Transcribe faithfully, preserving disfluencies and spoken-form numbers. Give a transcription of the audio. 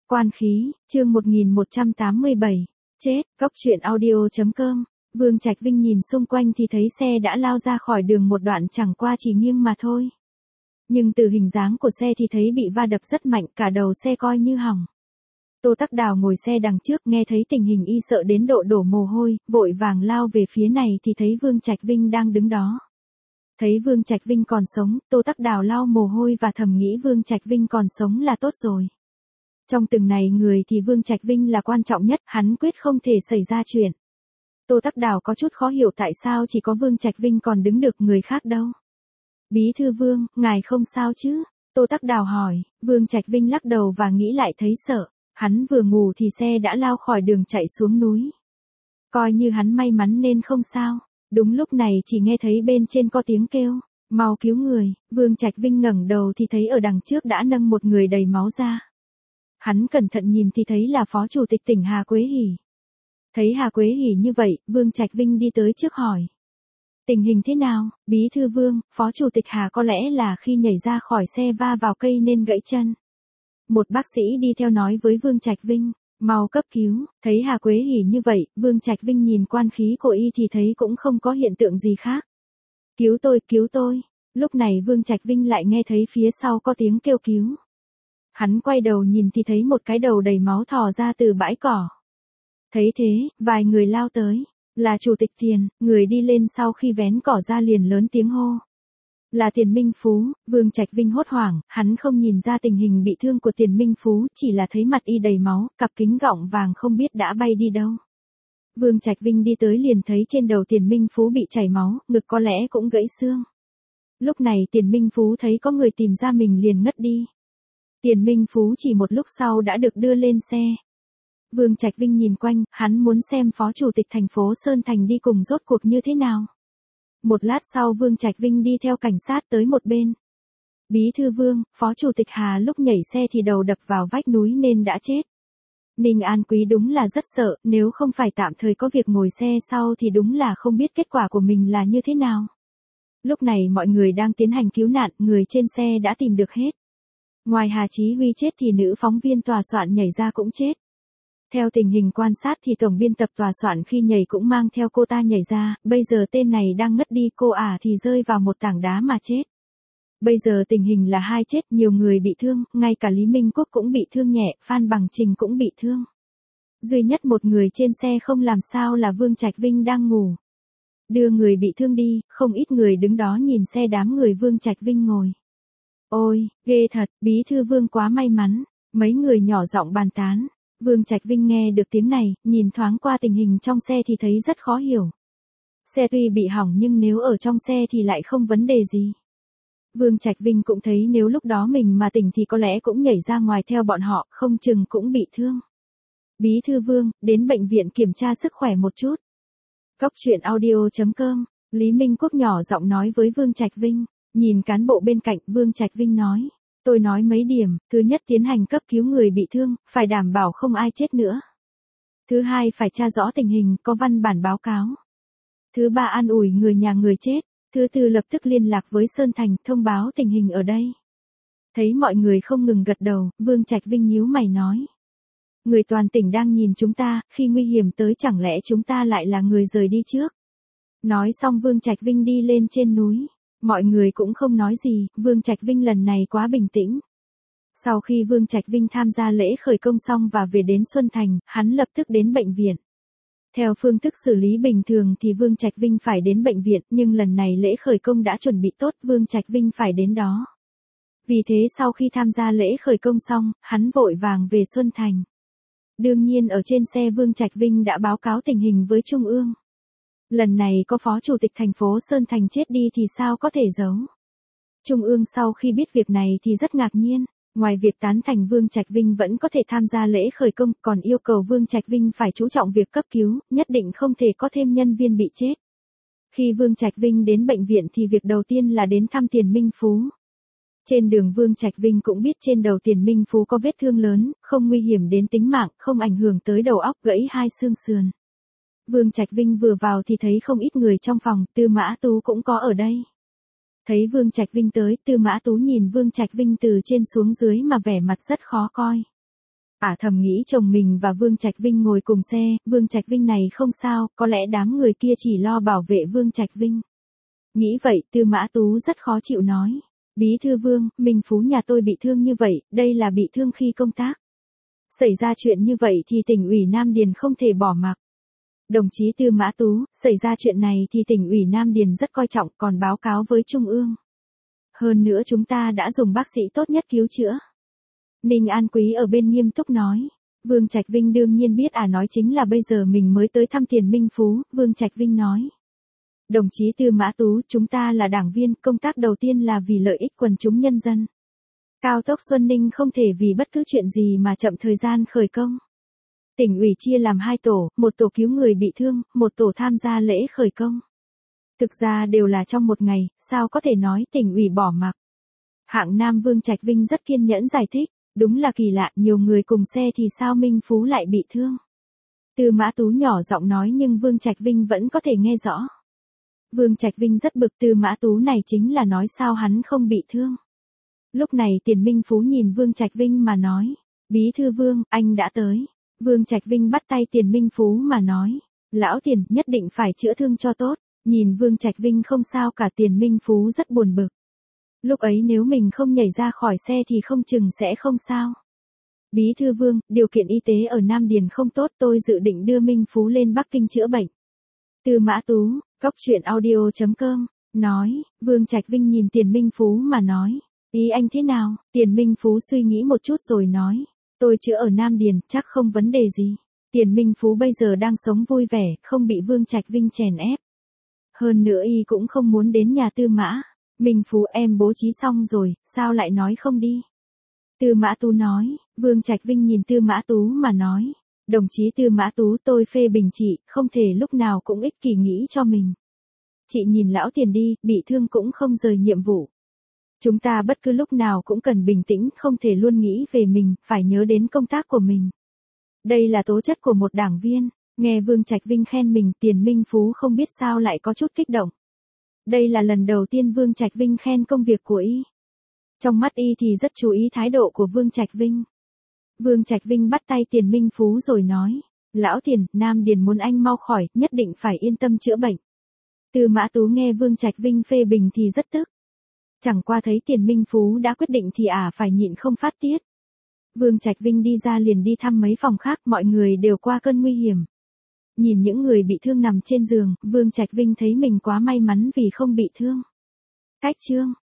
Quan khí, chương một nghìn một trăm tám mươi bảy. Chết, Cốc truyện audio chấm com. Vương Trạch Vinh nhìn xung quanh thì thấy xe đã lao ra khỏi đường một đoạn, chẳng qua chỉ nghiêng mà thôi. Nhưng từ hình dáng của xe thì thấy bị va đập rất mạnh, cả đầu xe coi như hỏng. Tô Tắc Đào ngồi xe đằng trước nghe thấy tình hình y sợ đến độ đổ mồ hôi, vội vàng lao về phía này thì thấy Vương Trạch Vinh đang đứng đó. Thấy Vương Trạch Vinh còn sống, Tô Tắc Đào lau mồ hôi và thầm nghĩ Vương Trạch Vinh còn sống là tốt rồi. Trong từng này người thì Vương Trạch Vinh là quan trọng nhất, hắn quyết không thể xảy ra chuyện. Tô Tắc Đào có chút khó hiểu tại sao chỉ có Vương Trạch Vinh còn đứng được, người khác đâu. Bí thư Vương, ngài không sao chứ? Tô Tắc Đào hỏi. Vương Trạch Vinh lắc đầu và nghĩ lại thấy sợ. Hắn vừa ngủ thì xe đã lao khỏi đường chạy xuống núi. Coi như hắn may mắn nên không sao. Đúng lúc này chỉ nghe thấy bên trên có tiếng kêu, mau cứu người. Vương Trạch Vinh ngẩng đầu thì thấy ở đằng trước đã nâng một người đầy máu ra. Hắn cẩn thận nhìn thì thấy là Phó Chủ tịch tỉnh Hà Quế Hỉ. Thấy Hà Quế Hỉ như vậy, Vương Trạch Vinh đi tới trước hỏi. Tình hình thế nào? Bí thư Vương, Phó Chủ tịch Hà có lẽ là khi nhảy ra khỏi xe va vào cây nên gãy chân. Một bác sĩ đi theo nói với Vương Trạch Vinh, mau cấp cứu. Thấy Hà Quế Hỉ như vậy, Vương Trạch Vinh nhìn quan khí của y thì thấy cũng không có hiện tượng gì khác. Cứu tôi, cứu tôi. Lúc này Vương Trạch Vinh lại nghe thấy phía sau có tiếng kêu cứu. Hắn quay đầu nhìn thì thấy một cái đầu đầy máu thò ra từ bãi cỏ. Thấy thế, vài người lao tới. Là Chủ tịch Tiền, người đi lên sau khi vén cỏ ra liền lớn tiếng hô. Là Tiền Minh Phú. Vương Trạch Vinh hốt hoảng, hắn không nhìn ra tình hình bị thương của Tiền Minh Phú, chỉ là thấy mặt y đầy máu, cặp kính gọng vàng không biết đã bay đi đâu. Vương Trạch Vinh đi tới liền thấy trên đầu Tiền Minh Phú bị chảy máu, ngực có lẽ cũng gãy xương. Lúc này Tiền Minh Phú thấy có người tìm ra mình liền ngất đi. Tiền Minh Phú chỉ một lúc sau đã được đưa lên xe. Vương Trạch Vinh nhìn quanh, hắn muốn xem Phó Chủ tịch thành phố Sơn Thành đi cùng rốt cuộc như thế nào. Một lát sau Vương Trạch Vinh đi theo cảnh sát tới một bên. Bí thư Vương, Phó Chủ tịch Hà lúc nhảy xe thì đầu đập vào vách núi nên đã chết. Ninh An Quý đúng là rất sợ, nếu không phải tạm thời có việc ngồi xe sau thì đúng là không biết kết quả của mình là như thế nào. Lúc này mọi người đang tiến hành cứu nạn, người trên xe đã tìm được hết. Ngoài Hà Chí Huy chết thì nữ phóng viên tòa soạn nhảy ra cũng chết. Theo tình hình quan sát thì tổng biên tập tòa soạn khi nhảy cũng mang theo cô ta nhảy ra, bây giờ tên này đang ngất đi, cô ả thì rơi vào một tảng đá mà chết. Bây giờ tình hình là hai chết, nhiều người bị thương, ngay cả Lý Minh Quốc cũng bị thương nhẹ, Phan Bằng Trình cũng bị thương. Duy nhất một người trên xe không làm sao là Vương Trạch Vinh đang ngủ. Đưa người bị thương đi, không ít người đứng đó nhìn xe đám người Vương Trạch Vinh ngồi. Ôi, ghê thật, Bí thư Vương quá may mắn, mấy người nhỏ giọng bàn tán. Vương Trạch Vinh nghe được tiếng này, nhìn thoáng qua tình hình trong xe thì thấy rất khó hiểu. Xe tuy bị hỏng nhưng nếu ở trong xe thì lại không vấn đề gì. Vương Trạch Vinh cũng thấy nếu lúc đó mình mà tỉnh thì có lẽ cũng nhảy ra ngoài theo bọn họ, không chừng cũng bị thương. Bí thư Vương, đến bệnh viện kiểm tra sức khỏe một chút. Cốc truyện audio chấm com. Lý Minh Quốc nhỏ giọng nói với Vương Trạch Vinh. Nhìn cán bộ bên cạnh, Vương Trạch Vinh nói. Tôi nói mấy điểm, thứ nhất tiến hành cấp cứu người bị thương, phải đảm bảo không ai chết nữa. Thứ hai phải tra rõ tình hình, có văn bản báo cáo. Thứ ba an ủi người nhà người chết. Thứ tư lập tức liên lạc với Sơn Thành, thông báo tình hình ở đây. Thấy mọi người không ngừng gật đầu, Vương Trạch Vinh nhíu mày nói. Người toàn tỉnh đang nhìn chúng ta, khi nguy hiểm tới chẳng lẽ chúng ta lại là người rời đi trước. Nói xong Vương Trạch Vinh đi lên trên núi. Mọi người cũng không nói gì, Vương Trạch Vinh lần này quá bình tĩnh. Sau khi Vương Trạch Vinh tham gia lễ khởi công xong và về đến Xuân Thành, hắn lập tức đến bệnh viện. Theo phương thức xử lý bình thường thì Vương Trạch Vinh phải đến bệnh viện, nhưng lần này lễ khởi công đã chuẩn bị tốt, Vương Trạch Vinh phải đến đó. Vì thế sau khi tham gia lễ khởi công xong, hắn vội vàng về Xuân Thành. Đương nhiên ở trên xe Vương Trạch Vinh đã báo cáo tình hình với Trung ương. Lần này có Phó Chủ tịch thành phố Sơn Thành chết đi thì sao có thể giấu. Trung ương sau khi biết việc này thì rất ngạc nhiên, ngoài việc tán thành Vương Trạch Vinh vẫn có thể tham gia lễ khởi công, còn yêu cầu Vương Trạch Vinh phải chú trọng việc cấp cứu, nhất định không thể có thêm nhân viên bị chết. Khi Vương Trạch Vinh đến bệnh viện thì việc đầu tiên là đến thăm Tiền Minh Phú. Trên đường Vương Trạch Vinh cũng biết trên đầu Tiền Minh Phú có vết thương lớn, không nguy hiểm đến tính mạng, không ảnh hưởng tới đầu óc, gãy hai xương sườn. Vương Trạch Vinh vừa vào thì thấy không ít người trong phòng, Tư Mã Tú cũng có ở đây. Thấy Vương Trạch Vinh tới, Tư Mã Tú nhìn Vương Trạch Vinh từ trên xuống dưới mà vẻ mặt rất khó coi. Ả à, thầm nghĩ chồng mình và Vương Trạch Vinh ngồi cùng xe, Vương Trạch Vinh này không sao, có lẽ đám người kia chỉ lo bảo vệ Vương Trạch Vinh. Nghĩ vậy, Tư Mã Tú rất khó chịu nói. Bí thư Vương, Minh Phú nhà tôi bị thương như vậy, đây là bị thương khi công tác. Xảy ra chuyện như vậy thì tỉnh ủy Nam Điền không thể bỏ mặc. Đồng chí Tư Mã Tú, xảy ra chuyện này thì tỉnh ủy Nam Điền rất coi trọng, còn báo cáo với Trung ương. Hơn nữa chúng ta đã dùng bác sĩ tốt nhất cứu chữa. Ninh An Quý ở bên nghiêm túc nói. Vương Trạch Vinh đương nhiên biết à nói chính là bây giờ mình mới tới thăm Tiền Minh Phú, Vương Trạch Vinh nói. Đồng chí Tư Mã Tú, chúng ta là đảng viên, công tác đầu tiên là vì lợi ích quần chúng nhân dân. Cao tốc Xuân Ninh không thể vì bất cứ chuyện gì mà chậm thời gian khởi công. Tỉnh ủy chia làm hai tổ, một tổ cứu người bị thương, một tổ tham gia lễ khởi công. Thực ra đều là trong một ngày, sao có thể nói tỉnh ủy bỏ mặc. Hạng Nam Vương Trạch Vinh rất kiên nhẫn giải thích, đúng là kỳ lạ, nhiều người cùng xe thì sao Minh Phú lại bị thương. Tư Mã Tú nhỏ giọng nói nhưng Vương Trạch Vinh vẫn có thể nghe rõ. Vương Trạch Vinh rất bực Tư Mã Tú này chính là nói sao hắn không bị thương. Lúc này Tiền Minh Phú nhìn Vương Trạch Vinh mà nói, Bí thư Vương, anh đã tới. Vương Trạch Vinh bắt tay Tiền Minh Phú mà nói, lão Tiền nhất định phải chữa thương cho tốt. Nhìn Vương Trạch Vinh không sao cả Tiền Minh Phú rất buồn bực. Lúc ấy nếu mình không nhảy ra khỏi xe thì không chừng sẽ không sao. Bí thư Vương, điều kiện y tế ở Nam Điền không tốt, tôi dự định đưa Minh Phú lên Bắc Kinh chữa bệnh. Tư Mã Tú, cốc truyện audio chấm com, nói, Vương Trạch Vinh nhìn Tiền Minh Phú mà nói, ý anh thế nào? Tiền Minh Phú suy nghĩ một chút rồi nói, tôi chữa ở Nam Điền, chắc không vấn đề gì. Tiền Minh Phú bây giờ đang sống vui vẻ, không bị Vương Trạch Vinh chèn ép. Hơn nữa y cũng không muốn đến nhà Tư Mã. Minh Phú em bố trí xong rồi, sao lại nói không đi? Tư Mã Tú nói, Vương Trạch Vinh nhìn Tư Mã Tú mà nói, đồng chí Tư Mã Tú tôi phê bình chị, không thể lúc nào cũng ích kỷ nghĩ cho mình. Chị nhìn lão Tiền đi, bị thương cũng không rời nhiệm vụ. Chúng ta bất cứ lúc nào cũng cần bình tĩnh, không thể luôn nghĩ về mình, phải nhớ đến công tác của mình. Đây là tố chất của một đảng viên. Nghe Vương Trạch Vinh khen mình, Tiền Minh Phú không biết sao lại có chút kích động. Đây là lần đầu tiên Vương Trạch Vinh khen công việc của y. Trong mắt y thì rất chú ý thái độ của Vương Trạch Vinh. Vương Trạch Vinh bắt tay Tiền Minh Phú rồi nói, lão Tiền, Nam Điền muốn anh mau khỏi, nhất định phải yên tâm chữa bệnh. Tư Mã Tú nghe Vương Trạch Vinh phê bình thì rất tức. Chẳng qua thấy Tiền Minh Phú đã quyết định thì ả à phải nhịn không phát tiết. Vương Trạch Vinh đi ra liền đi thăm mấy phòng khác, mọi người đều qua cơn nguy hiểm. Nhìn những người bị thương nằm trên giường, Vương Trạch Vinh thấy mình quá may mắn vì không bị thương. Cách chương